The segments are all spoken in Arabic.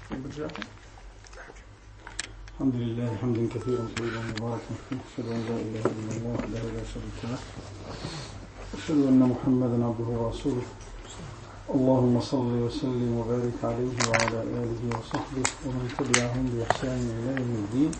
الحمد لله حمدا كثيرا طيبا مباركا فيه، أشهد أن لا إله إلا الله وحده لا شريك له، أشهد أن محمدا عبده ورسوله. اللهم صل وسلم وبارك عليه وعلى آله وصحبه ومن تبعهم بإحسان إلى يوم الدين.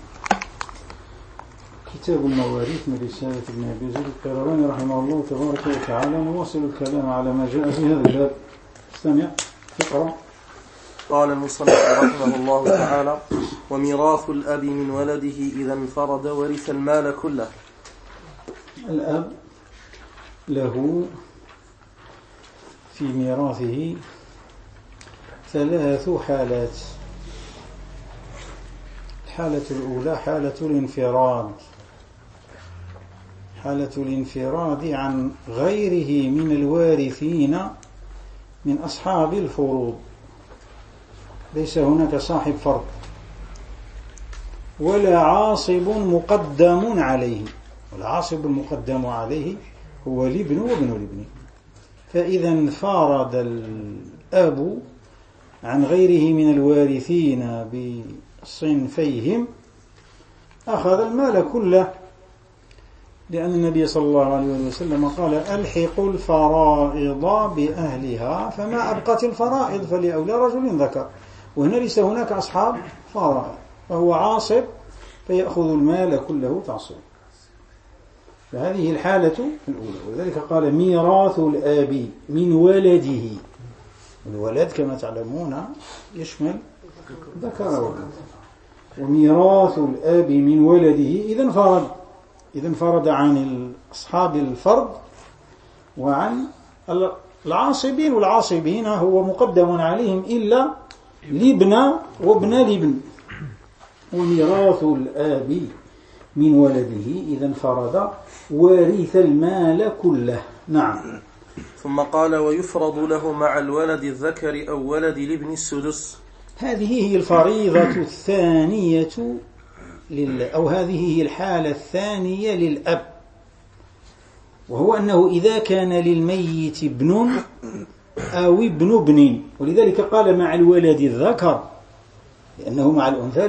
كتاب المواريث من رسالة ابن أبي زيد القيرواني رحمه الله تبارك وتعالى. نواصل الكلام على ما جاء في هذا الباب. استمع اقرأ. قال المصنف رحمه الله تعالى: وميراث الأب من ولده إذا انفرد ورث المال كله. الأب له في ميراثه ثلاث حالات. الحالة الأولى حالة الانفراد، حالة الانفراد عن غيره من الوارثين من أصحاب الفروض، ليس هناك صاحب فرض ولا عاصب مقدم عليه، والعاصب المقدم عليه هو الابن وابن الابن. فإذا انفرد الأب عن غيره من الوارثين بصنفيهم أخذ المال كله، لأن النبي صلى الله عليه وسلم قال: ألحقوا الفرائض بأهلها، فما أبقت الفرائض فلأولى رجل ذكر. وهنا ليس هناك أصحاب فرائض، فهو عاصب فيأخذ المال كله تعصيبا. فهذه الحالة الأولى، ولذلك قال: ميراث الآب من ولده. الولد كما تعلمون يشمل ذكر وأنثى. وميراث الآب من ولده إذا انفرد عن أصحاب الفرض وعن العاصبين، والعاصبين هو مقدم عليهم إلا الابن وابن الابن. وميراث الآب من ولده إذا انفرد ورث المال كله. نعم. ثم قال: ويفرض له مع الولد الذكر أو ولد الابن السدس. هذه هي الفريضة الثانية أو هذه هي الحالة الثانية للأب، وهو أنه إذا كان للميت ابن أو ابن ابن، ولذلك قال مع الولد الذكر، لأنه مع الأنثى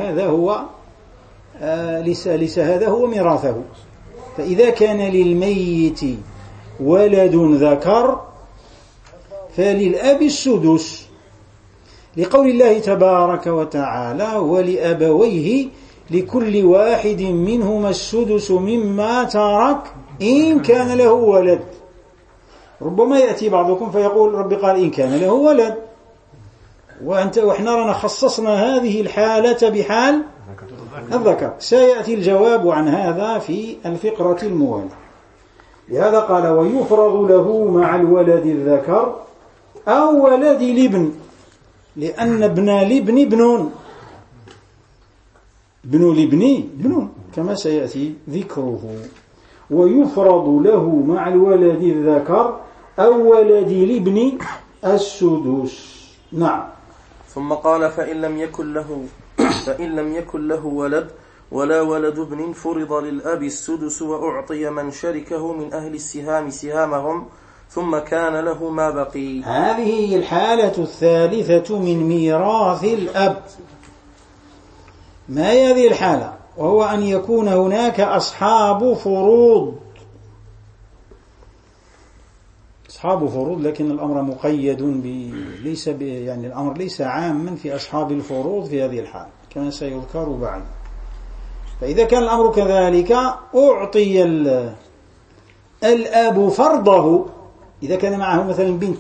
ليس هذا هو ميراثه. فإذا كان للميت ولد ذكر فللأب السدس، لقول الله تبارك وتعالى: ولأبويه لكل واحد منهما السدس مما ترك إن كان له ولد. ربما يأتي بعضكم فيقول: رب قال إن كان له ولد، وإحنا رانا خصصنا هذه الحالة بحال الذكر. سيأتي الجواب عن هذا في الفقرة الموالية. لهذا قال: ويفرض له مع الولد الذكر أو ولد الابن، لأن ابن الابن ابن الابن كما سيأتي ذكره. ويفرض له مع الولد الذكر أو ولد الابن السدس. نعم. ثم قال: فإن لم يكن له ولد ولا ولد ابن فرض للأب السدس، وأعطي من شركه من أهل السهام سهامهم، ثم كان له ما بقي. هذه الحالة الثالثة من ميراث الأب. ما هي هذه الحالة؟ وهو أن يكون هناك أصحاب فروض، لكن الأمر مقيد يعني الأمر ليس عاما في أصحاب الفروض في هذه الحالة كما سيذكر بعد. فإذا كان الأمر كذلك أعطي الأب فرضه. إذا كان معه مثلا بنت،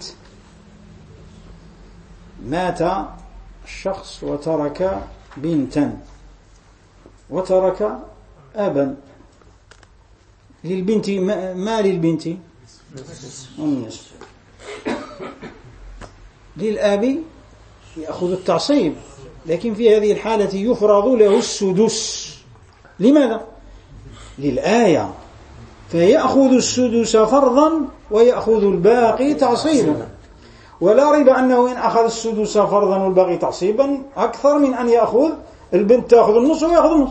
مات الشخص وترك بنتا وترك أبا، للبنت ما للبنت النصف، للأب يأخذ التعصيب، لكن في هذه الحالة يفرض له السدس. لماذا؟ للآية، فيأخذ السدس فرضا ويأخذ الباقي تعصيبا. ولا ريب أنه إن أخذ السدس فرضا والباقي تعصيبا أكثر من أن يأخذ البنت تأخذ النص ويأخذ النص.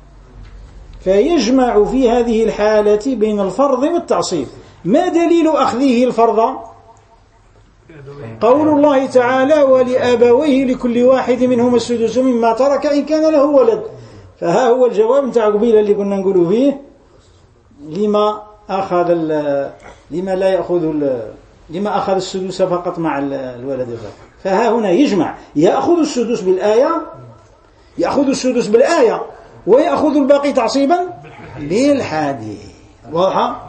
فيجمع في هذه الحالة بين الفرض والتعصيب. ما دليل أخذه الفرض؟ قول الله تعالى ولأبويه لكل واحد منهما السدس مما ترك إن كان له ولد. فها هو الجواب نتاع قبيله اللي كنا نقولوا فيه لما أخذ السدس فقط مع الولد الذكر. فها هنا يجمع، يأخذ السدس بالآية ويأخذ الباقي تعصيبا بالحديث. واضحة؟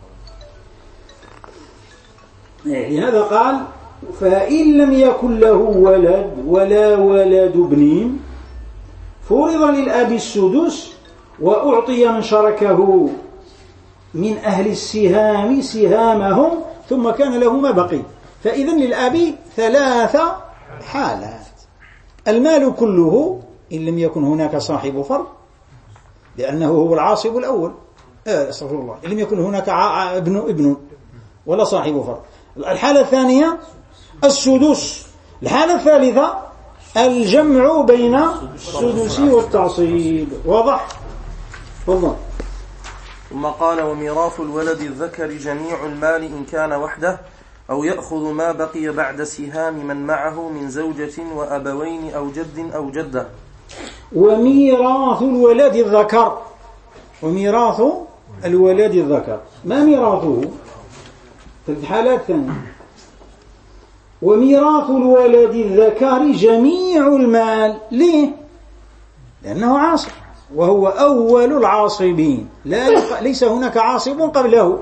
لهذا قال فإن لم يكن له ولد ولا ولد ابن فرض للأب السدس وأعطي من شركه من أهل السهام سهامهم ثم كان له ما بقي. فإذن للأب 3 حالات: المال كله إن لم يكن هناك صاحب فرض لأنه هو العاصب الأول، استغفر الله، إن لم يكن هناك ابن ولا صاحب فرض. الحالة الثانية السدس. الحالة الثالثة الجمع بين السدس والتعصيب. واضح؟ والله. ثم قال وميراث الولد الذكر جميع المال إن كان وحده أو يأخذ ما بقي بعد سهام من معه من زوجة وأبوين أو جد أو جدة. وميراث الولد الذكر، وميراث الولد الذكر ما ميراثه؟ في الحالات الثانية وميراث الولد الذكر جميع المال. ليه؟ لأنه عاصب وهو أول العاصبين، ليس هناك عاصب قبله،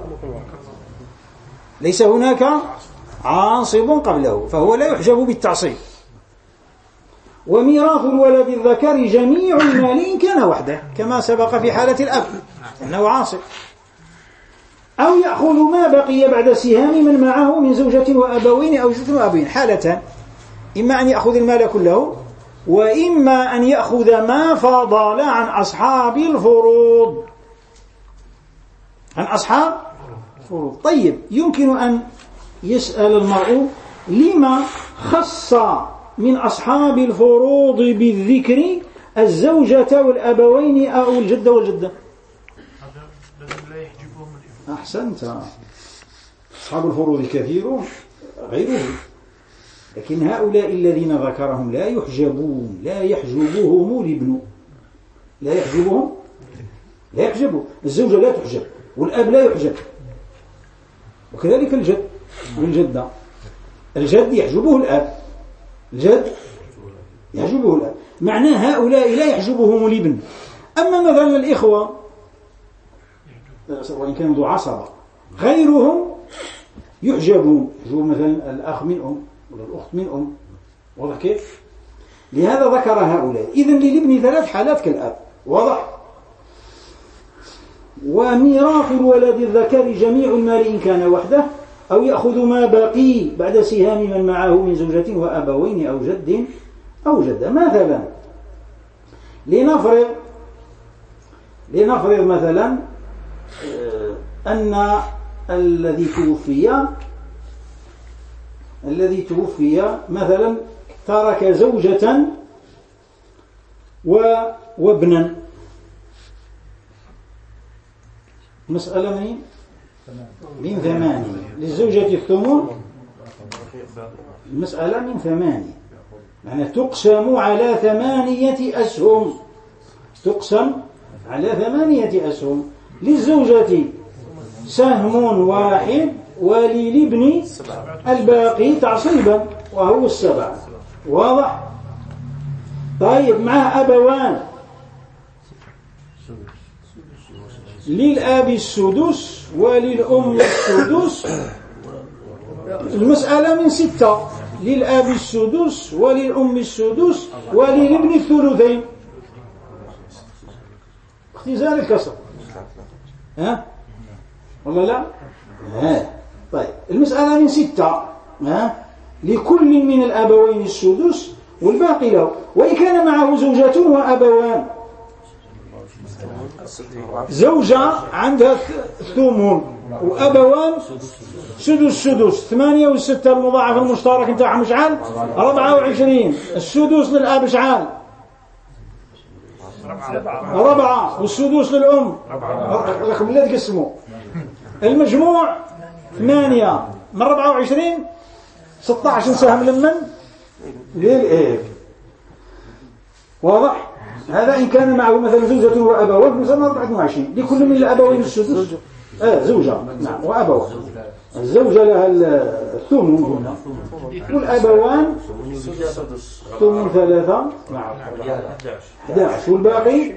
ليس هناك عاصب قبله، فهو لا يحجب بالتعصيب. وميراث الولد الذكر جميع المال إن كان وحده كما سبق في حالة الأب أنه عاصب. أو يأخذ ما بقي بعد سهام من معه من زوجة وأبوين أو جد وأبوين. حالتان: إما أن يأخذ المال كله وإما أن يأخذ ما فضل عن أصحاب الفروض، عن أصحاب الفروض. طيب، يمكن أن يسأل المرء لما خص من أصحاب الفروض بالذكر الزوجة والأبوين أو الجد والجدة؟ أحسنت، أصحاب الفروض كثيرون غيره، لكن هؤلاء الذين ذكرهم لا يحجبون، لا يحجبهم الابن، لا يحجبوا. الزوجة لا تحجب والأب لا يحجب، وكذلك الجد والجدة. الجد يحجبه الأب، الجد يحجبه الأب، معناه هؤلاء لا يحجبهم الابن. أما مثلا الإخوة وإن كانوا ذو عصبة غيرهم يحجبون، يحجبون مثلا الأخ من أم ولا الأخت من أم. واضح كيف؟ لهذا ذكر هؤلاء. إذن للابن 3 حالات كالأب. واضح؟ وميراث الولد الذكر جميع المال إن كان وحده أو يأخذ ما بقي بعد سهام من معه من زوجة وأبوين أو جد أو جدة. مثلا لنفرض مثلا أن الذي توفي مثلا ترك زوجة وابنا. مسألة من 8 للزوجة الثمن. المسألة من 8 يعني تقسم على 8 أسهم، تقسم على 8 أسهم. للزوجة سهم واحد وللابن الباقي تعصيبا وهو 7. واضح؟ طيب، معه أبوان، للأب السدس وللأم السدس. المسألة من 6: للأب السدس وللأم السدس وللابن الثلثين. اختزال الكسر، ها؟ والله لا؟ طيب، المسألة من 6: لكل من الأبوين السدس والباقي له، وإن كان معه زوجة وأبوان. زوجة عندها ثمن وأبوان سدس 8 و6 المضاعف المشترك نتاعهم شحال؟ 24. السدس للأب شحال؟ 4 والسدس للأم لكم لا تقسموا. المجموع 8 من 24 16 سهم لمن؟ للإب. واضح؟ هذا إن كان معه مثلا زوجة وأبوان مثلا 24 لكل من الأبوين السدس. زوجة نعم وأبوان. الزوجة لها الثمن هنا والأبوان ثمن 3 نعم 11 والباقي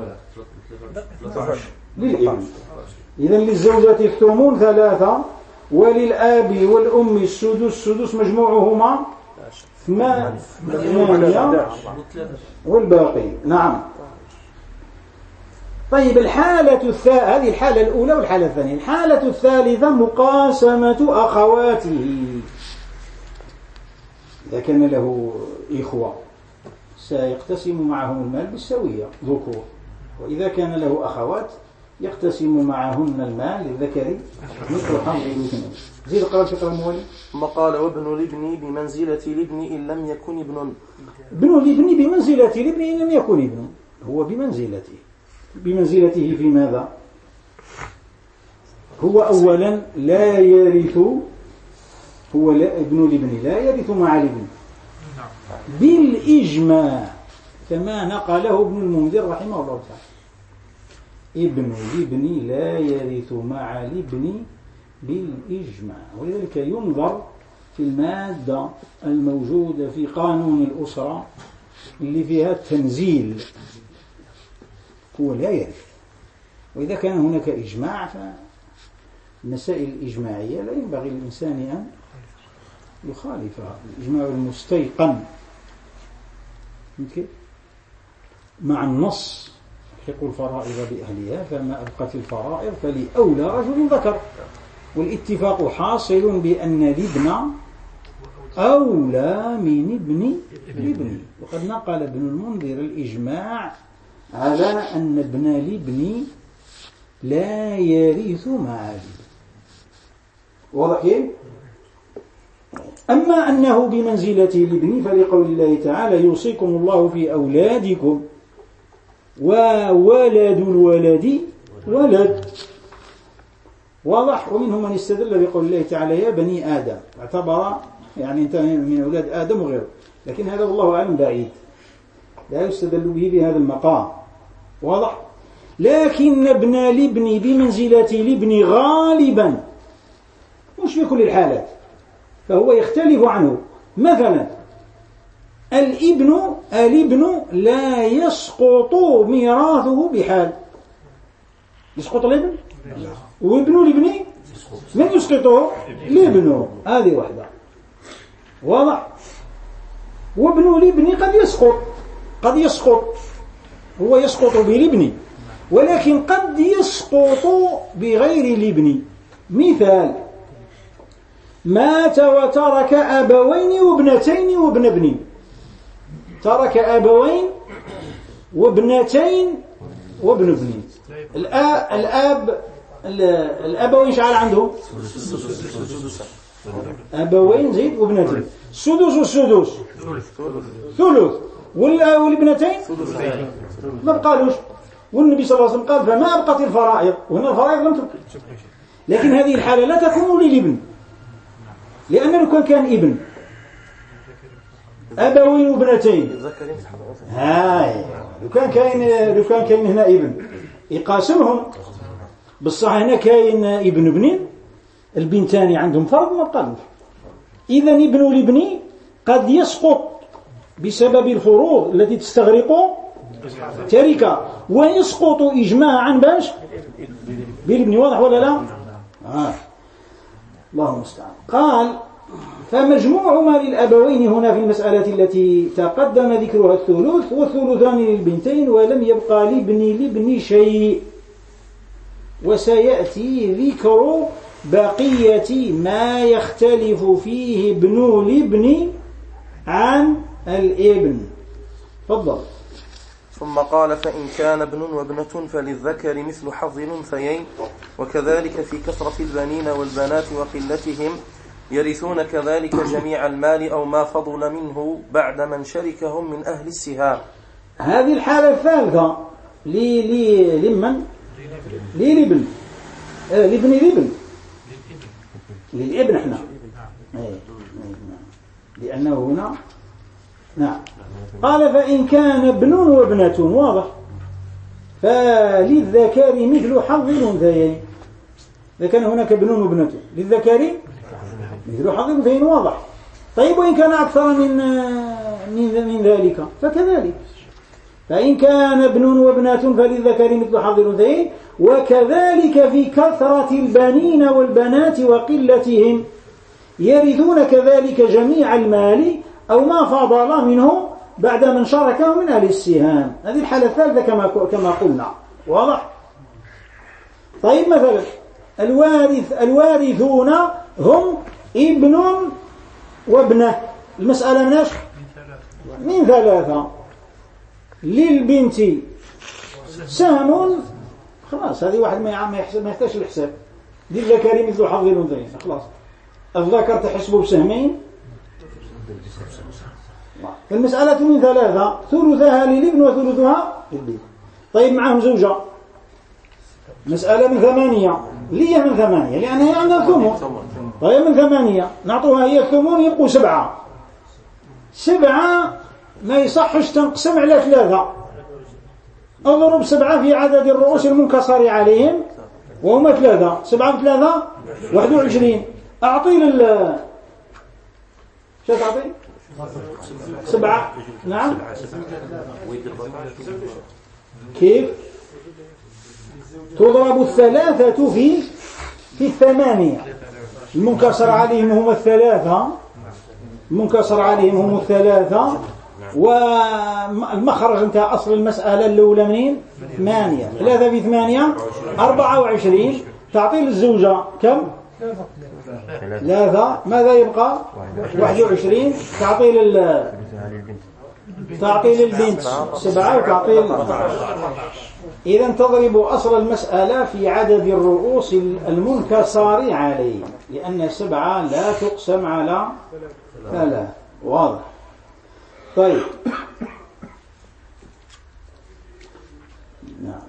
للابن. إذن للزوجة الثمن 3 وللآب والأم السدس مجموعهما 8 والباقي نعم. طيب هذه الحالة الأولى والحالة الثانية. الحالة الثالثة مقاسمة أخواته. إذا كان له إخوة سيقتسم معهم المال بالسوية ذكور، وإذا كان له أخوات يقتسم معهن المال للذكر مثل حظ الأنثيين. زيد قرأ الفقرة المولي. ثم قال وابن الابن بمنزلة الابن إن لم يكن ابن. ابن الابن بمنزلة الابن إن لم يكن ابن. هو بمنزلته في ماذا؟ هو أولا لا يرث، ابن الابن لا يرث مع الابن بالإجماع كما نقله ابن المنذر رحمه الله تعالى. ابن الابن لا يرث مع الابن بالإجماع، ولذلك ينظر في المادة الموجودة في قانون الأسرة اللي فيها التنزيل، هو لا يرث. وإذا كان هناك إجماع فالمسائل الإجماعية لا ينبغي للإنسان أن يخالفها. الإجماع المستيقن مع النص يحق الفرائض بأهلها، فما أبقت الفرائض فلأولى رجل ذكر. والاتفاق حاصل بأن الابن أولى من ابن الابن. وقد نقل ابن المنذر الإجماع على أن ابن الابن لا يرث مع الابن. واضح كيف؟ أما أنه بمنزلة الابن فلقول الله تعالى يوصيكم الله في أولادكم وولد الولد ولد. واضح. ومنهم من استدل بقول الله تعالى يا بني آدم، اعتبر يعني انت من أولاد آدم وغيره، لكن هذا والله أعلم بعيد، لا يستدل به بهذا المقام. واضح. لكن ابن الابن بمنزلة الابن غالبا، مش في كل الحالات، فهو يختلف عنه. مثلا الابن لا يسقط ميراثه بحال. يسقط الابن وابن الابن من يسقطه؟ الابن. هذه واحدة. واضح. وابن الابن قد يسقط هو يسقط بالابن، ولكن قد يسقط بغير الابن. مثال: مات وترك أبوين وابنتين وابن ابن. ترك أبوين وابنتين وابن ابن. الأبوين شعال عندهم أبوين زيد وابنتين، سدس والسدس ثلث، والابنتين ما بقالوش. والنبي صلى الله عليه وسلم قال فما أبقت الفرائض، وهنا الفرائض لم تبقى. لكن هذه الحالة لا تكون للابن، لأن لو كان ابن أبوين وابنتين، هاي لو كان كاين هنا ابن يقاسمهم، بالصح هنا كاين ابن البنتان عندهم فرض ما بقالوش. إذا ابن الابن قد يسقط بسبب الفروض التي تستغرق تركة، ويسقط إجماعا باش بالابن. واضح ولا لا؟ الله المستعان. قال فمجموع ما للأبوين هنا في المسألة التي تقدم ذكرها الثلث، والثلثان للبنتين، ولم يبقى لابن شيء. وسيأتي ذكر بقية ما يختلف فيه ابن الابن عن الابن. تفضل. ثم قال فإن كان ابن وابنة فللذكر مثل حظ الأنثيين، وكذلك في كثرة البنين والبنات وقلتهم يرثون كذلك جميع المال أو ما فضل منه بعد من شركهم من أهل السهام. هذه الحالة الثالثة لمن؟ للابن. لابن الابن، للابن احنا. لأنه هنا نعم. قال فإن كان ابن وابنة واضح فللذكر مثل حظ الأنثيين. إذا كان هناك ابن وابنة للذكر مثل حظ الأنثيين واضح. طيب وإن كان أكثر من ذلك فكذلك. فإن كان ابن وابنة فللذكر مثل حظ الأنثيين وكذلك في كثرة البنين والبنات وقلتهم يرثون كذلك جميع المال أو ما فضل منه بعد من شاركه من أهل السهام. هذه الحالة الثالثة كما قلنا واضح. طيب مثلا الوارثون هم ابن وابنة. المسألة من ثلاثة. للبنت سهم خلاص هذه واحد ما يحتاج الحساب. للذكر مثل حظ الأنثيين خلاص. الذكر تحسبه بسهمين. المسألة من ثلاثة ثلثها للابن وثلثها للبنت. طيب معهم زوجة مسألة من 8 ليه من 8 لأنها عندها ثمن. طيب من 8 نعطوها هي الثمن يبقوا 7 ما يصحش تنقسم على 3. اضرب 7 في عدد الرؤوس المنكسر عليهم وهم 3. 7 في 3 21. أعطي شو تعطي 7 نعم كيف تضرب 3 في 8. المنكسر عليهم هم 3 والمخرج انت أصل المسألة الأولى منين 8. 3 في 8 24. تعطي للزوجة كم 3 ماذا يبقى 21. تعطي للبنت 7 وتعطي إذا تضرب أصل المسألة في عدد الرؤوس المنكسر عليه لأن 7 لا تقسم على 3. واضح. طيب نعم.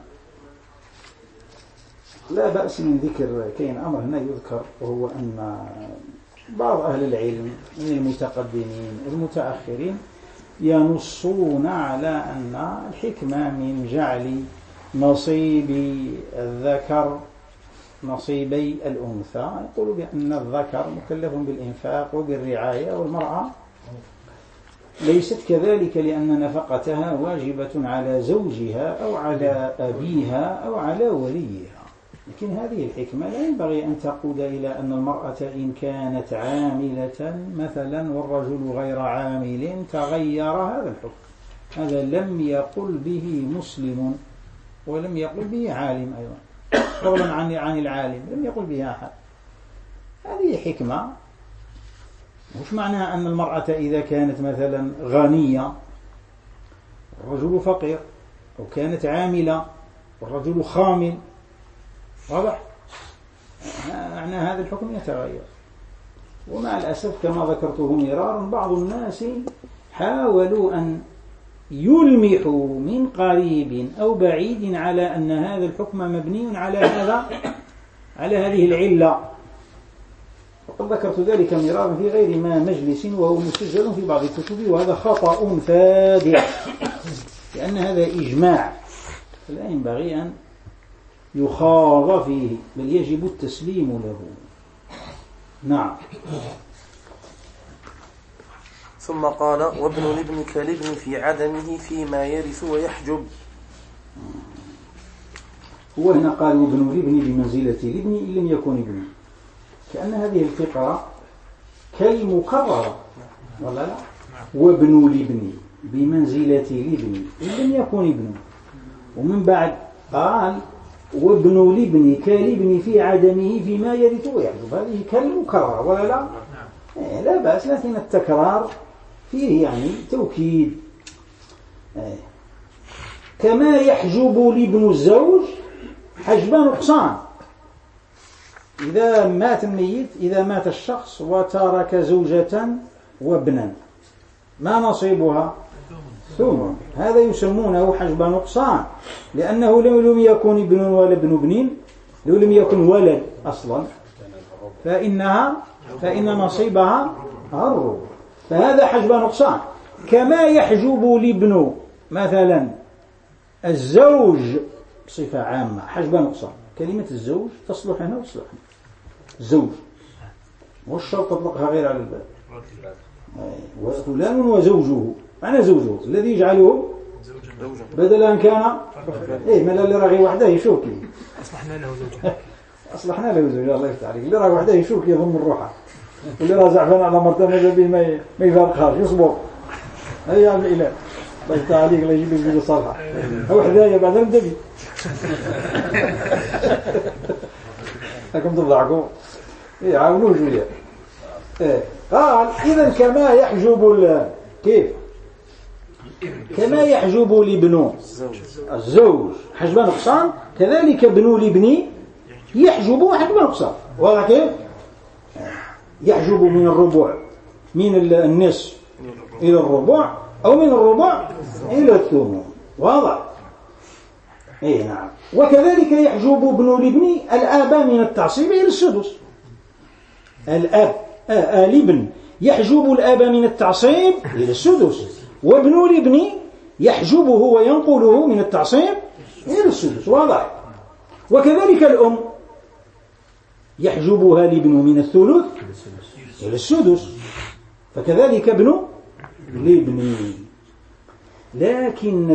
لا بأس من ذكر كاين أمر هنا يذكر وهو أن بعض أهل العلم من المتقدمين المتأخرين ينصون على أن الحكمة من جعل نصيب الذكر نصيبي الأنثى يقول بأن الذكر مكلف بالإنفاق وبالرعاية والمرأة ليست كذلك لأن نفقتها واجبة على زوجها أو على أبيها أو على وليها. لكن هذه الحكمة لا ينبغي أن تقود إلى أن المرأة إن كانت عاملة مثلا والرجل غير عامل تغير هذا الحكم. هذا لم يقل به مسلم ولم يقل به عالم أيضا فضلا عن العالم لم يقل به أحد. هذه حكمة. مش معناها أن المرأة إذا كانت مثلا غنية والرجل فقير أو كانت عاملة والرجل خامل واضح معنى هذا الحكم يتغير. ومع الأسف كما ذكرته مرارا بعض الناس حاولوا أن يلمحوا من قريب أو بعيد على أن هذا الحكم مبني على هذه العلة. وقد ذكرت ذلك مرارا في غير ما مجلس وهو مسجل في بعض الكتب وهذا خطأ فادح لأن هذا إجماع فلا ينبغي أن يخاض فيه بل يجب التسليم له. نعم. ثم قال وابن الابن كالابن في عدمه فيما يرث ويحجب. هو هنا قال وابن الابن بمنزلة الابن إن لم يكن ابن كأن هذه الفقرة كالمكررة ولا لا. وابن الابن بمنزلة الابن إن لم يكن ابن ومن بعد قال وابن الابن كالابن في عدمه فيما يرث ويحجب. هذه كالمكررة ولا لا. لا بأس لكن التكرار فيه يعني توكيد. كما يحجب لابن الزوج حجب نقصان. إذا مات الميت إذا مات الشخص وترك زوجة وابنا ما نصيبها ثمن. هذا يسمونه حجب نقصان لأنه لو لم يكن ابن ولا ابن ابن لو لم يكن ولد أصلا فإن نصيبها الربع. فهذا حجب نقصان. كما يحجب الابن مثلا الزوج بصفة عامة حجب نقصان. كلمة الزوج تصلح هنا وتصلح هنا. الزوج والشرط تطلقها غير على الباب. وفلان وزوجه، معنى زوجه الذي يجعله بدل أن كان ما اللي راغي وحده يشوك أصلحنا له زوجه الله يفتح عليك. اللي راغي وحده يشوك يضم الروحة، واللي راه زعفان على مرتبة به ما يفارقهاش يصبر. هيا الإله الله يفتح عليك، الله يجيب لك الصالحة أو حدايا بعد الدبي لكم تضحكوا عاونوا شوية. قال إذا كما يحجب كيف كما يحجب الابن الزوج حجب نقصان، كذلك ابن الابن يحجب حجب نقصان. واضح كيف؟ يحجب من الربع، من النصف إلى الربع، أو من الربع إلى الثمن. واضح؟ نعم. وكذلك يحجب ابن الابن الآب من التعصيب إلى السدس. الابن يحجب الآب من التعصيب إلى السدس، وابن الابن يحجبه وينقله من التعصيب إلى السدس. واضح؟ وكذلك الأم يحجبها الابن من الثلث إلى السدس، فكذلك ابن الابن. لكن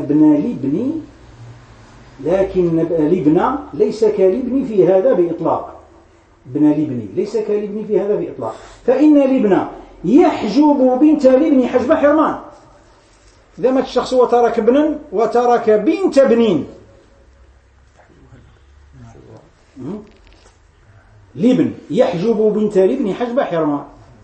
الابن ليس كالابن في هذا بإطلاق. ابن الابن ليس كالابن في هذا بإطلاق، فإن الابن يحجب بنت الابن حجب حرمان. إذا مات الشخص وترك ابنا وترك بنت ابن، الابن يحجب بنت الابن حجب حرمان،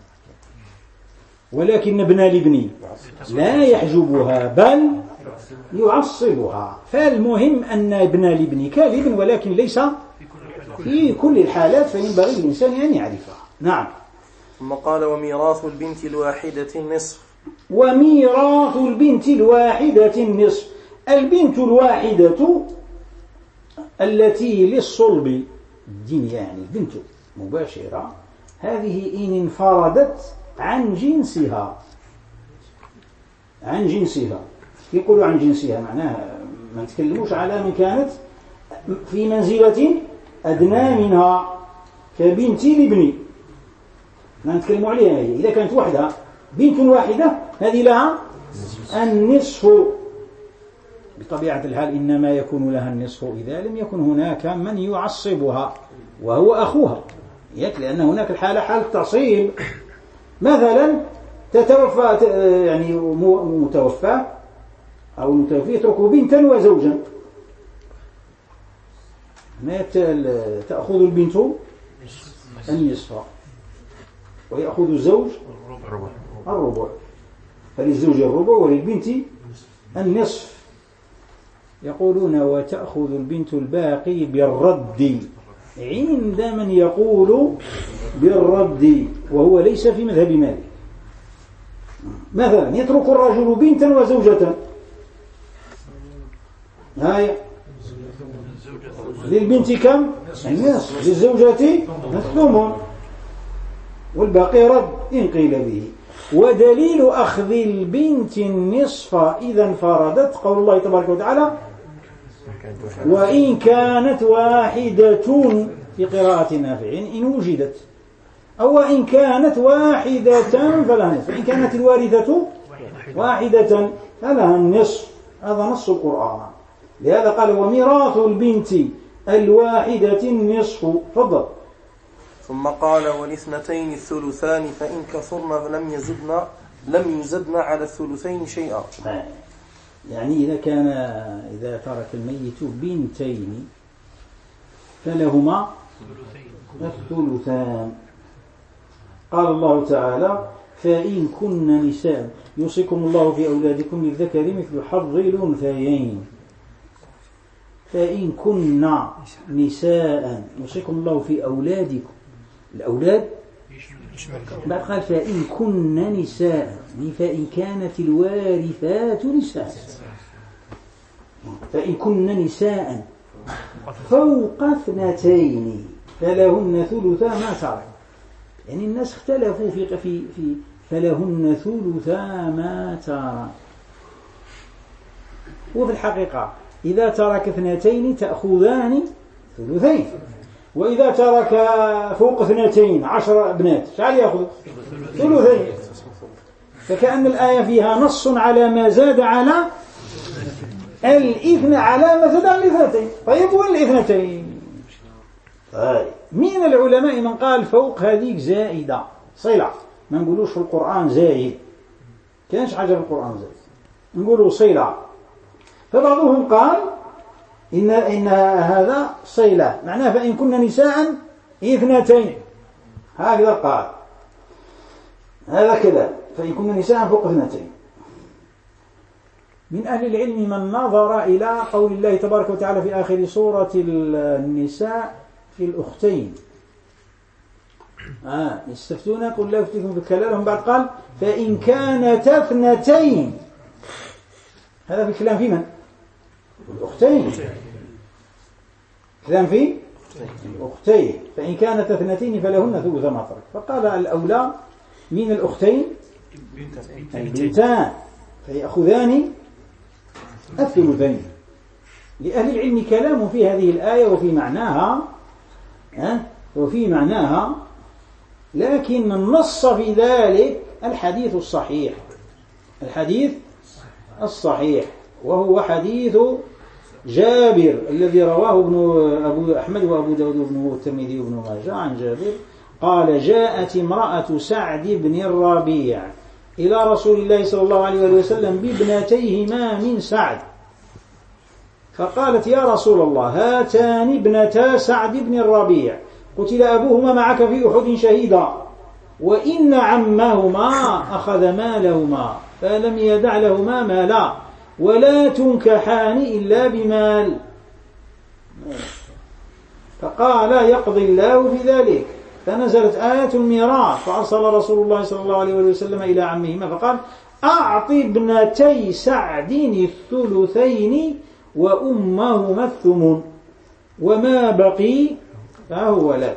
ولكن ابن الابن لا يحجبها بل يعصبها. فالمهم أن ابن الابن كالابن، ولكن ليس في كل الحالات، فينبغي للإنسان أن يعرفها. نعم. ثم قال وميراث البنت الواحدة النصف. وميراث البنت الواحدة النصف. البنت الواحدة التي للصلب الدين، يعني البنت مباشرة، هذه إن انفردت عن جنسها يقولوا عن جنسها معناها ما نتكلموش على من كانت في منزلة أدنى منها كبنت الابن، ما نتكلموا عليها. هي إذا كانت وحدها بنت واحدة هذه لها النصف بطبيعة الحال، إنما يكون لها النصف إذا لم يكن هناك من يعصبها وهو أخوها، لأن هناك الحالة حالة تعصيب. مثلا تتوفى يعني متوفى أو متوفى يترك بنتا وزوجا، تأخذ البنت النصف ويأخذ الزوج الربع، فللزوج الربع وللبنت النصف. يقولون وتأخذ البنت الباقي بالرد عند من يقول بالرد، وهو ليس في مذهب مالك. مثلا يترك الرجل بنتا وزوجة، هاي للبنت كم؟ النصف، للزوجة الثمن، والباقي رد إن قيل به. ودليل أخذ البنت النصف إذا انفردت قول الله تبارك وتعالى وإن كانت واحدة في قراءة نافع إن وجدت، أو وإن كانت واحدة فلها نصف، إن كانت الوارثة واحدة فلها النصف. هذا نص القرآن. لهذا قال وميراث البنت الواحدة النصف. فضل. ثم قال والاثنتين الثلثان فإن كثرن لم يزدن على الثلثين شيئا. يعني إذا ترك الميت بنتين فلهما الثلثان. قال الله تعالى فإن كن نساء يوصيكم الله في أولادكم للذكر مثل حظ الأنثيين. فإن كن نساء يوصيكم الله في أولادكم، الأولاد بعد قال فإن كن نساء، فإن كانت الوارثات نساء، فإن كن نساء فوق اثنتين فلهن ثلثا ما ترك. يعني الناس اختلفوا في فلهن ثلثا ما ترك. وفي الحقيقة إذا ترك 2 تأخذان ثلثين، وإذا ترك فوق 2 10 بنات شعل يأخذ ثلثين. فكأن الآية فيها نص على ما زاد على على ما زاد على 2. طيب وال2 من العلماء من قال فوق هذيك زائدة صلة، ما نقولوش في القرآن زايد، كانش حاجة في القرآن زايد، نقولوا صلة. فبعضهم قال إن هذا صلة، معناه فإن كنا نساء 2، هكذا قال هذا كذا، فإن كنا نساء فوق 2. من أهل العلم من نظر إلى قول الله تبارك وتعالى في آخر سورة النساء في الأختين، يستفتون قل لا يفتيكم في الكلالة، بعد قال فإن كانتا 2. هذا في كلام في من؟ الأختين، كلام في الأختين. فإن كانتا 2 فلهن ثلث ما ترك. فقال الأولى من الأختين البنتان فيأخذان الثلثين. لأهل العلم كلام في هذه الآية وفي معناها لكن النص في ذلك الحديث الصحيح وهو حديث جابر الذي رواه أبو أحمد وأبو داود وابن الترمذي وابن ماجه عن جابر قال جاءت امرأة سعد بن الربيع إلى رسول الله صلى الله عليه وسلم بابنتيهما من سعد، فقالت يا رسول الله هاتان ابنتا سعد بن الربيع قتل أبوهما معك في أحد شهيدا، وإن عمهما أخذ مالهما فلم يدع لهما مالا، ولا تنكحان إلا بمال. فقال يقضي الله في ذلك، فنزلت آية الميراث، فأرسل رسول الله صلى الله عليه وسلم إلى عمهما فقال أعط ابنتي سعد 2 وأمهما 8، وما بقي فهو لك.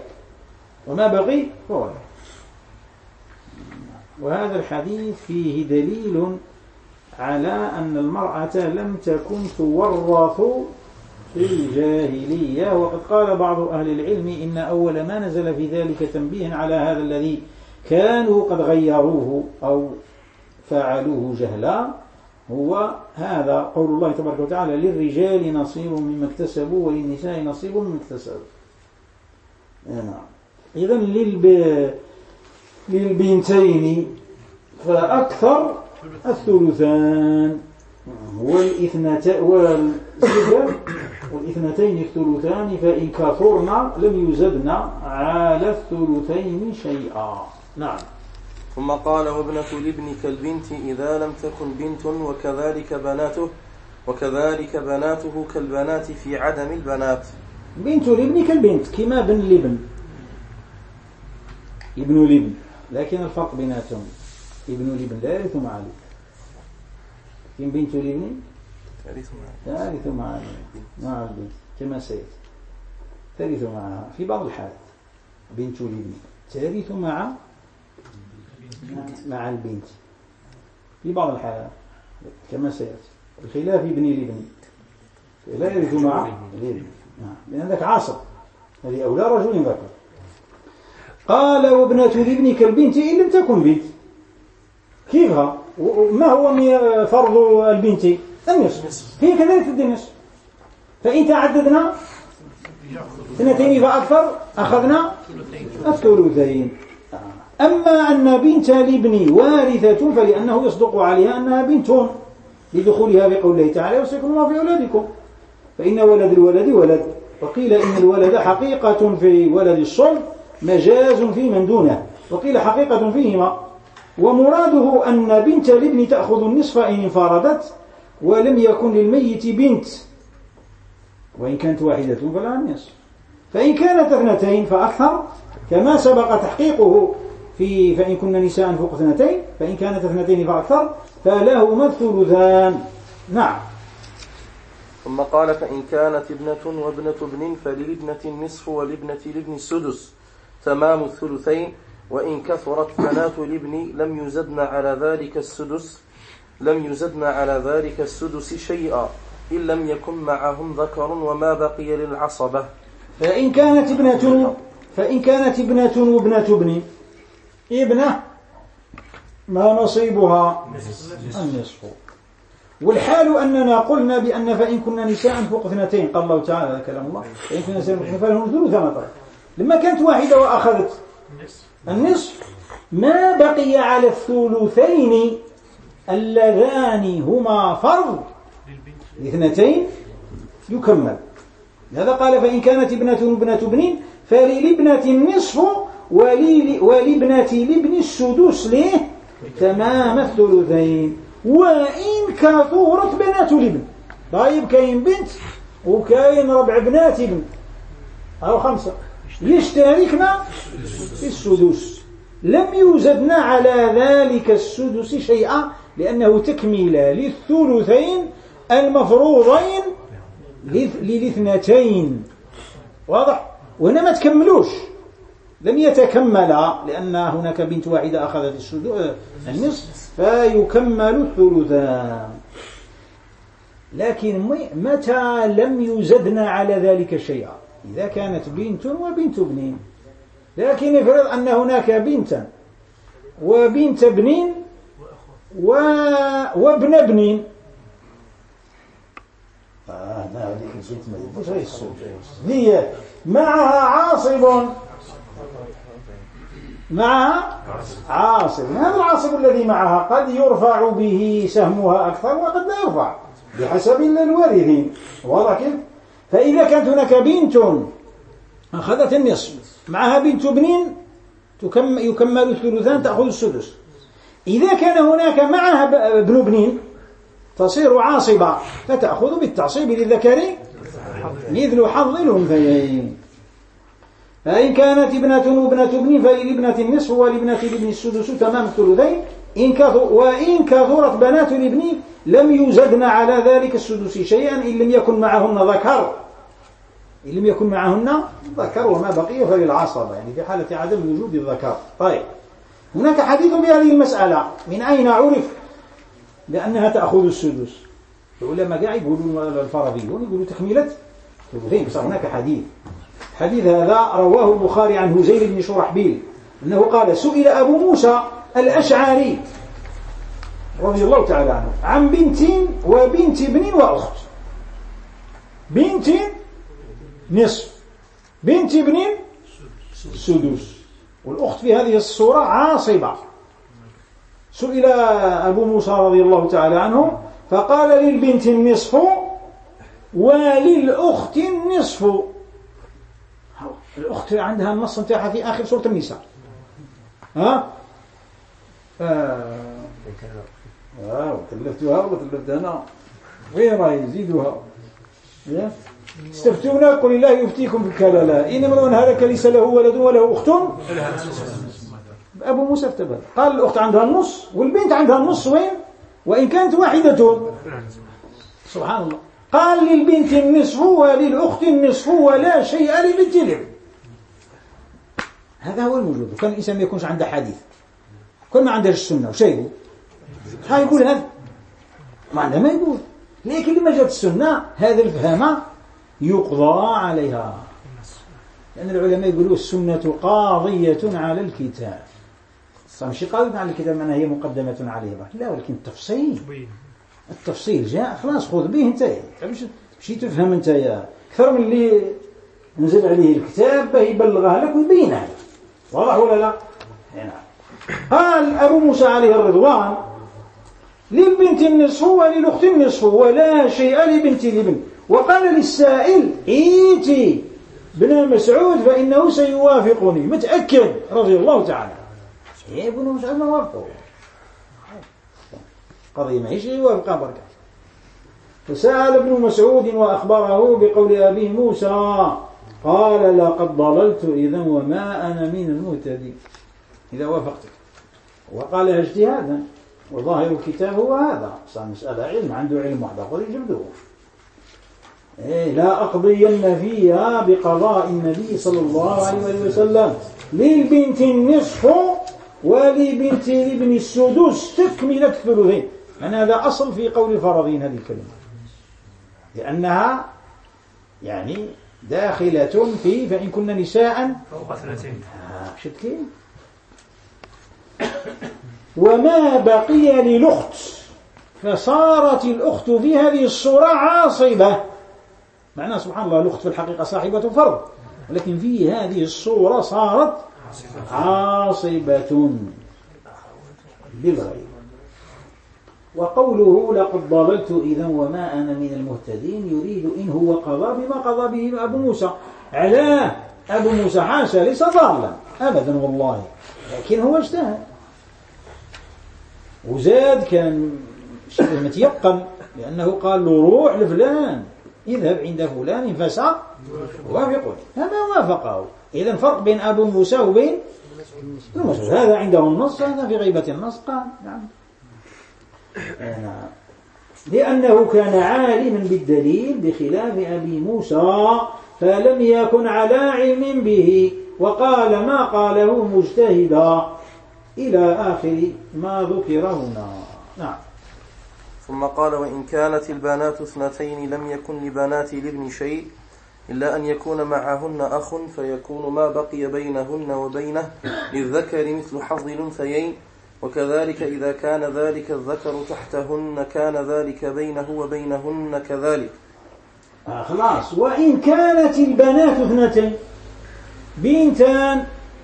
وهذا الحديث فيه دليل على أن المرأة لم تكن تورث في الجاهلية. وقد قال بعض أهل العلم إن أول ما نزل في ذلك تنبيه على هذا الذي كانوا قد غيروه أو فعلوه جهلا هو هذا قول الله تبارك وتعالى للرجال نصيب مما اكتسبوا وللنساء نصيب مما اكتسبوا. إذن للبنتين فأكثر 3 والاثنتين 3، فإن كثرن لم يزدن على 2 شيئا. نعم. ثم قال وابنة الابن كالبنت إذا لم تكن بنت، وكذلك بناته كالبنات في عدم البنات. بنت الابن كالبنت كما ابن الابن، ابن الابن، لكن الفرق بيناتهم ابن الابن لا يرث مع الابن، لكن بنت الابن ترث مع البنت كما سيأتي، ترث معها في بعض الحالات. بنت الابن ترث مع البنت في بعض الحالات كما سيأتي، بخلاف ابن الابن لا يرث مع الابن، لأن عندك عاصر، هذه أولى رجل ذكر. قال وابنة الابن كالبنت إن لم تكن بنت. كيفها؟ ما هو فرض البنت؟ النصف، هي كذلك النصف. فإن تعددنا 2 فأكثر أخذنا 2. أما أن بنت الابن وارثة فلأنه يصدق عليها أنها بنت لدخولها بقول الله تعالى يوصيكم الله في أولادكم، فإن ولد الولد ولد. وقيل إن الولد حقيقة في ولد الصلب مجاز في من دونه، وقيل حقيقة فيهما. ومراده أن بنت الابن تأخذ النصف إن انفردت ولم يكن للميت بنت، وإن كانت واحدة فلا النصف. فإن كانت 2 فأكثر كما سبق تحقيقه فإن كنا نساء فوق 2، فإن كانت 2 فأكثر فلهما 3. نعم. ثم قال فإن كانت ابنة وابنة ابن فللابنة النصف ولابنة الابن السدس تمام 2، وإن كثرت بنات الابن لم يزدن على ذلك السدس شيئا إن لم يكن معهم ذكر وما بقي للعصبة. فإن كانت ابنة وابنة ابن، ابنة ما نصيبها النصف، والحال أننا قلنا بأن فإن كنا نساء فوق اثنتين، قال الله تعالى هذا كلام الله، فإن كنا نساء فوق فلهم ثلث ما ترك. لما كانت واحدة وأخذت النصف ما بقي على الثلثين اللذان هما فرض لاثنتين يكمل. هذا قال فإن كانت ابنة وابنة ابن فللابنة النصف ولابنة الابن السدس ليه تمام الثلثين وإن كثرت بنات الابن. طيب كاين بنت وكاين ربع بنات ابن أو 5 يشتركنا في السدس، لم يوجدنا على ذلك السدس شيئا لأنه تكميلا للثلثين المفروضين للاثنتين. واضح؟ وهنا ما تكملوش، لم يتكملا لأن هناك بنت واحدة أخذت النصف فيكمل الثلثان. لكن متى لم يزدنا على ذلك شيئا؟ إذا كانت بنت وبنت ابن، لكن افرض أن هناك بنتا وبنت ابن وابن ابن، هي معها عاصب، هذا العاصب الذي معها قد يرفع به سهمها أكثر وقد لا يرفع بحسب الوارثين. واضح كيف؟ فإذا كانت هناك بنت أخذت النصف معها بنت ابن يكمل الثلثان تأخذ السدس. إذا كان هناك معها ابن ابن تصير عاصبة فتأخذ بالتعصيب للذكر مثل حظ الأنثيين. فإن كانت ابنة وابنة ابن فللابنة النصف ولابنة الابن السدس تمام الثلثين وإن كثرت بنات الابن لم يزدن على ذلك السدس شيئا إن لم يكن معهن ذكر وما بقي فللعصبة، يعني في حالة عدم وجود الذكر. طيب هناك حديث بهذه المسألة، من أين عرف لأنها تأخذ السدس؟ العلماء قاعد يقولون الفرضيون يقولوا تكملة ثلثين، بس هناك حديث هذا رواه البخاري عن هزيل بن شرحبيل أنه قال سئل أبو موسى الأشعري رضي الله تعالى عنه عن بنت وبنت ابن وأخت. بنت نصف، بنت ابن سدس، والأخت في هذه الصورة عاصبة. سئل أبو موسى رضي الله تعالى عنه فقال للبنت النصف وللأخت النصف. الأخت عندها النص نتاعها في آخر سورة النساء. وكلفتها وكلفت أنا وين راه يزيدها؟ استفتونا قل الله يفتيكم في الكلالة إن امرؤ هلك ليس له ولد وله أخت. أبو موسى افتبه قال الأخت عندها النص والبنت عندها النص وإن كانت واحدة. سبحان الله. قال للبنت النصف وللأخت النصف ولا شيء لبنت الابن. هذا هو الموجود. وكان الإنسان ما يكونش عنده حديث، كل ما عنده السنة وش يقول؟ يقول هذا ما عنده ما يقول. لكن لما جاءت السنة هذا الفهم يقضى عليها، لأن العلماء يقولوا السنة قاضية على الكتاب. مش قاضية على الكتاب معناها هي مقدمة عليه، لا، ولكن التفصيل جاء خلاص خذ به انت، مش تفهم انت أكثر من اللي نزل عليه الكتاب يبلغها لك ويبينها لك. واضح ولا لا؟ هنا قال أبو موسى عليه الرضوان للبنت النصف وللأخت النصف ولا شيء لبنت الابن. وقال للسائل إيتي بن مسعود فإنه سيوافقني، متأكد رضي الله تعالى. ابن مسعود ما وافقه، قضية ما هيش يوافق بركة. فسأل ابن مسعود وأخبره بقول أبي موسى قال لقد ضللت إذا وما أنا من المهتدين إذا وافقتك. وقالها اجتهادا وظاهر الكتاب هو هذا، صار مسألة علم، عنده علم واحد آخر يجبده. لا أقضين فيها بقضاء النبي صلى الله عليه وسلم للبنت النصف ولبنت الابن السدس تكملة الثلثين. يعني هذا أصل في قول الفرضين هذه الكلمة، لأنها يعني داخلة في فإن كن نساء فوق 2 شتكي. وما بقي للأخت فصارت الأخت في هذه الصورة عاصبة. معناه سبحان الله الأخت في الحقيقة صاحبة فرض، ولكن في هذه الصورة صارت عاصبة بالغير. وقوله لقد ضللت إذا وما أنا من المهتدين يريد إن هو قضى بما قضى به أبو موسى. على أبو موسى حاشا ليس ضالا أبدا والله، لكن هو اجتهد وزاد كان شبه متيقن، لأنه قال له روح لفلان اذهب عند فلان فسع وافقه، فما وافقه. إذن فرق بين أبو موسى وبين المسعود، هذا عنده النص هذا في غيبة النص. قال نعم لأنه كان عالما بالدليل بخلاف أبي موسى فلم يكن على علم به وقال ما قاله مجتهدا إلى آخر ما ذكر هنا. نعم. ثم قال وإن كانت البنات 2 لم يكن لبنات الابن شيء إلا أن يكون معهن أخ فيكون ما بقي بينهن وبينه للذكر مثل حظ الأنثيين، وكذلك إذا كان ذلك الذكر تحتهن كان ذلك بينه وبينهن كذلك. خلاص. وإن كانت البنات 2 بنتان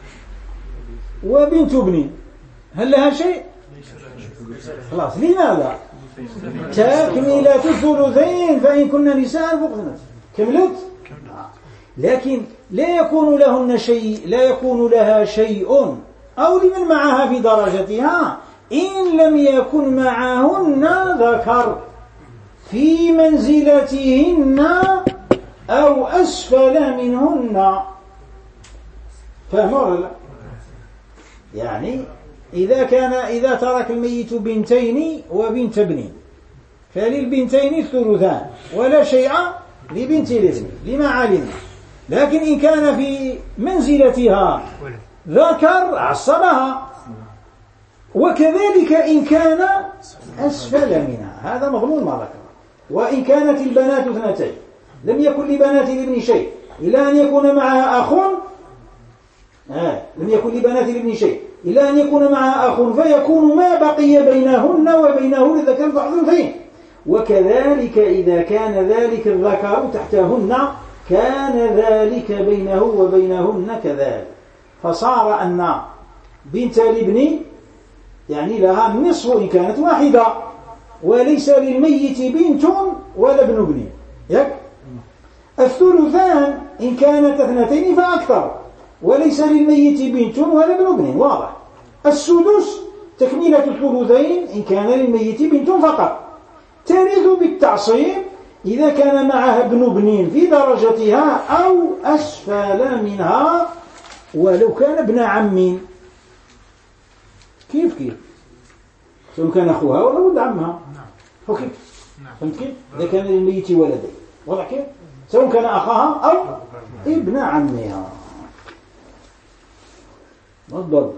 وبنت ابن هل لها شيء؟ خلاص. لماذا؟ تكملة الثلثين فإن كنا نساء فوق 2 كملت. لكن لا يكون لها شيء أو لمن معها في درجتها إن لم يكن معهن ذكر في منزلتهن أو أسفل منهن. فهم ولا لا؟ يعني إذا ترك الميت 2 وبنت ابن فللبنتين 2 ولا شيء لبنت الابن لما علمنا. لكن إن كان في منزلتها ذكر عصبها، وكذلك إن كان أسفل منها هذا مضمون ما ذكر. وإن كانت البنات 2 لم يكن لبنات الابن شيء إلا أن يكون معها أخ لم يكن لبنات الابن شيء إلا أن يكون معها أخ فيكون ما بقي بينهن وبينه للذكر بعض الأنثيين. وكذلك إذا كان ذلك الذكر تحتهن كان ذلك بينه وبينهن كذلك. فصار أن بنت الابن يعني لها النصف إن كانت واحدة، وليس للميت بنت ولا ابن ابن. الثلثان إن كانت 2 فأكثر، وليس للميت بنت ولا ابن ابن. واضح. السدس تكملة الثلثين إن كان للميت بنت فقط. ترث بالتعصيب إذا كان معها ابن ابن في درجتها أو أسفل منها ولو كان ابن عم. كيف سواء كان أخوها ولا ولد عمها. فكيف فهمت كيف؟ إذا كان للميت ولدين واضح كيف؟ سواء كان أخاها أو ابن عمها. بالضبط.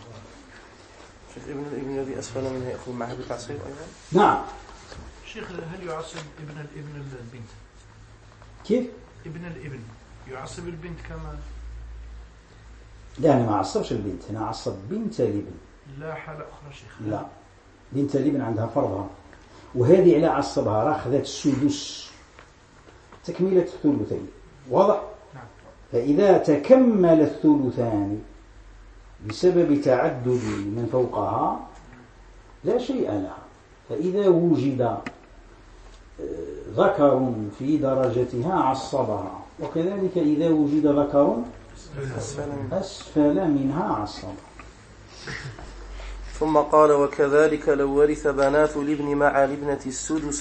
ابن الذي أسفل منه يأخذ معه بالتعصيب أيضا. نعم. شيخ هل يعصب ابن البنت؟ كيف؟ ابن الابن يعصب البنت كما؟ لا أنا ما عصبش البنت، أنا عصب بنت الابن. لا حالة أخرى شيخ. لا بنت الابن عندها فرضها، وهذه على عصبها راخذت السدس تكملة الثلثين. واضح؟ نعم. فإذا تكمل الثلثان بسبب تعدد من فوقها لا شيء لها. فإذا وجد ذكر في درجتها عصبها، وكذلك إذا وجد ذكر أسفل منها عصبها. ثم قال وكذلك لو ورث بنات الابن مع الابنة السدس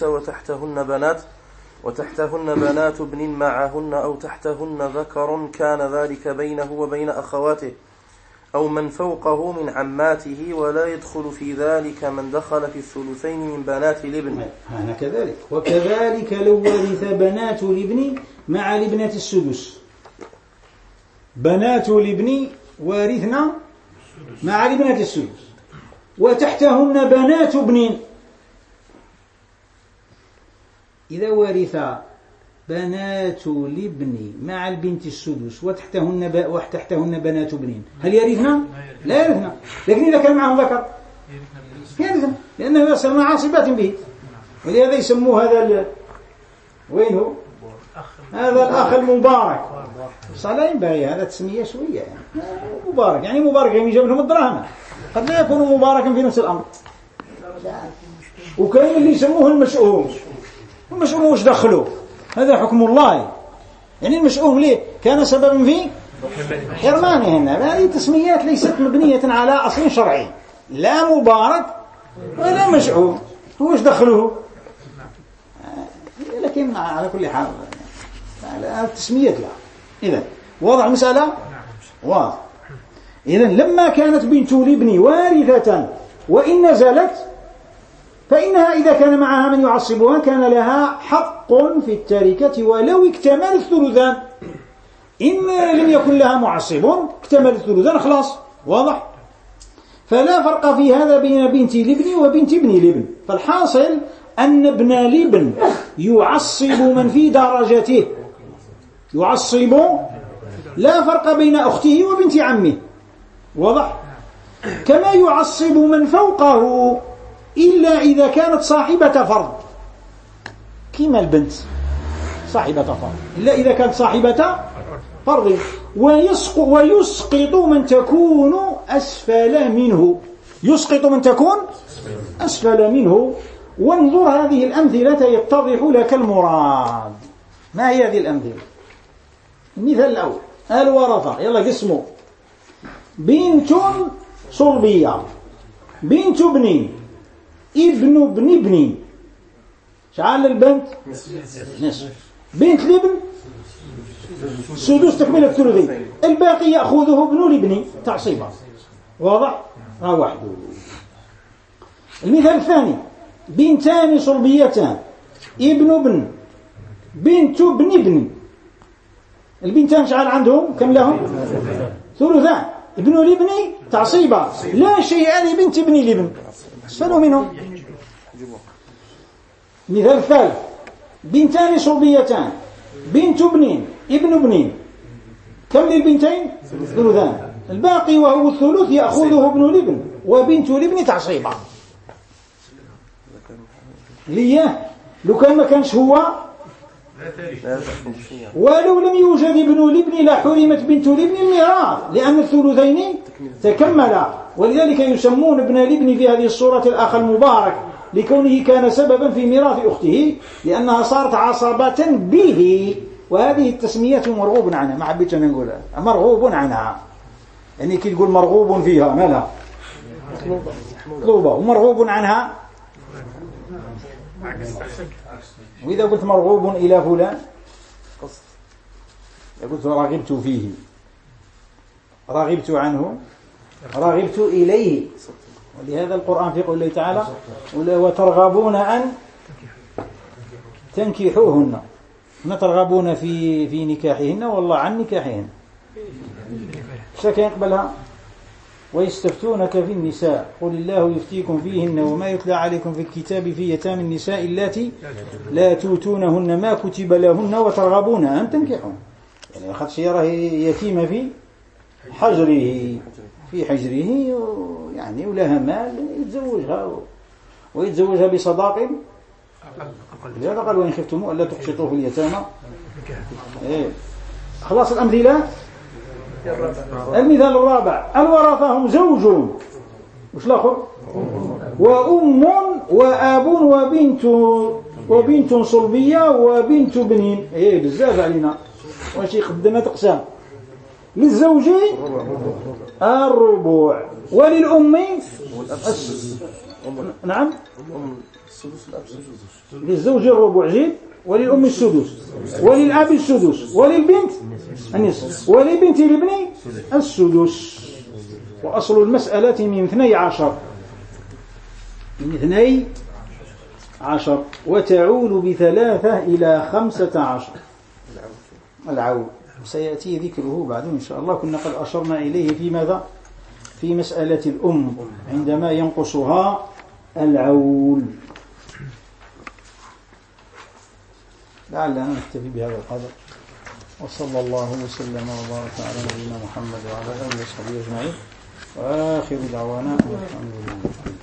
وتحتهن بنات ابن معهن أو تحتهن ذكر كان ذلك بينه وبين أخواته أو من فوقه من عماته، ولا يدخل في ذلك من دخل في الثلثين من بنات الابن. هنا كذلك. وكذلك لو ورث بنات الابن مع الابنة السدس. بنات الابن وارثنا مع الابنة السدس، وتحتهن بنات ابن. إذا ورث بنات الابن مع البنت السدس وتحتهن بنات ابن، هل يرثنا؟ لا يرثنا. لكن إذا كان معهم ذكر يرثنا، لأنه يصيرن عاصبات به. ولهذا يسموه هذا وين هو؟ هذا الأخ المبارك. صلا ينبغي هذا تسمية شوية يعني. مبارك يعني مبارك يعني يجيب لهم الدراهم، قد لا يكون مباركا في نفس الأمر. وكاين اللي يسموه المشؤوم. المشؤوم وش دخلوا؟ هذا حكم الله. يعني المشؤوم ليه؟ كان سببا في حرمانهن. هذه تسميات ليست مبنية على أصل شرعي، لا مبارك ولا مشؤوم. هو وش دخلوه؟ لكن على كل حال التسميات لا. إذن واضح المسألة؟ واضح. إذن لما كانت بنت الابن وارثة وإن نزلت، فإنها إذا كان معها من يعصبها كان لها حق في التركة ولو اكتمل الثلثان. إن لم يكن لها معصب اكتمل الثلثان خلاص. واضح؟ فلا فرق في هذا بين بنت الابن وبنت ابن الابن. فالحاصل أن ابن الابن يعصب من في درجته، يعصب، لا فرق بين أخته وبنت عمه. واضح؟ كما يعصب من فوقه إلا إذا كانت صاحبة فرض، كما البنت صاحبة فرض، إلا إذا كانت صاحبة فرض. ويسقط من تكون أسفل منه، يسقط من تكون أسفل منه. وانظر هذه الأمثلة يتضح لك المراد. ما هي هذه الأمثلة؟ المثال الأول الورثة، يلا قسموا. بنت صلبية، بنت ابن، ابن ابن ابن، شعال البنت نصف، بنت الابن سدس تكملة الثلثين، الباقي يأخذه ابن الابن تعصيبا. واضح؟ واحد. المثال الثاني بنتان صلبيتان، ابن ابن، بنت ابن ابن. البنتان شعال عندهم كم لهم؟ ثلثان. ابن الابن تعصيبا، لا شيء لبنت ابن الابن، اسفلوا منهم. مثال الثالث بنتان صلبيتان، بنت ابن، ابن ابن، كم للبنتين؟ ثلثان، الباقي وهو الثلث يأخذه ابن الابن وبنت الابن تعصيبا. ليه؟ لو كان ما كانش هو ولو لم يوجد ابن الابن لحرمت بنت الابن الميراث، لأن الثلثين تكملا. ولذلك يسمون ابن الابن في هذه الصورة الأخ المبارك، لكونه كان سببا في ميراث أخته، لأنها صارت عصبة به. وهذه التسميات مرغوب عنها، ما حبيت أن نقولها، مرغوب عنها. يعني كي تقول مرغوب فيها ما لها مطلوبة، ومرغوب عنها. وإذا قلت مرغوب إلى فلان قلت رغبت فيه، رغبت عنه، رغبت إليه. ولهذا القرآن في قوله تعالى وترغبون أن تنكحوهن، ما ترغبون في نكاحهن والله عن نكاحهن. شكا يقبلها. ويستفتونك في النساء قل الله يفتيكم فيهن وما يتلى عليكم في الكتاب في يتامى النساء اللاتي لا توتونهن ما كتب لهن وترغبون أن تنكحون. يعني أخذ سيارة يتيمة في حجره يعني ولها مال يتزوجها ويتزوجها بصداق. لهذا قال وإن خفتم ألا تقسطوا في اليتامى. خلاص الأمثلة. المثال الرابع الورثة هم زوج وش الآخر وأم وأب وبنت صلبية وبنت بنين. بزاف علينا واش يخدمنا تقسام. للزوج الربع وللأم نعم للزوج الربع زيد وللأم السدس وللأب السدس وللبنت النصف ولبنت الابن السدس. وأصل المسألة من 12 وتعول ب3 إلى 15 العول. سيأتي ذكره بعد إن شاء الله. كنا قد أشرنا إليه في ماذا؟ في مسألة الأم عندما ينقصها العول. لعلنا نكتفي بهذا القدر، وصلى الله وسلم وبارك على نبينا محمد وعلى آله وصحبه أجمعين، وآخر دعوانا الحمد لله.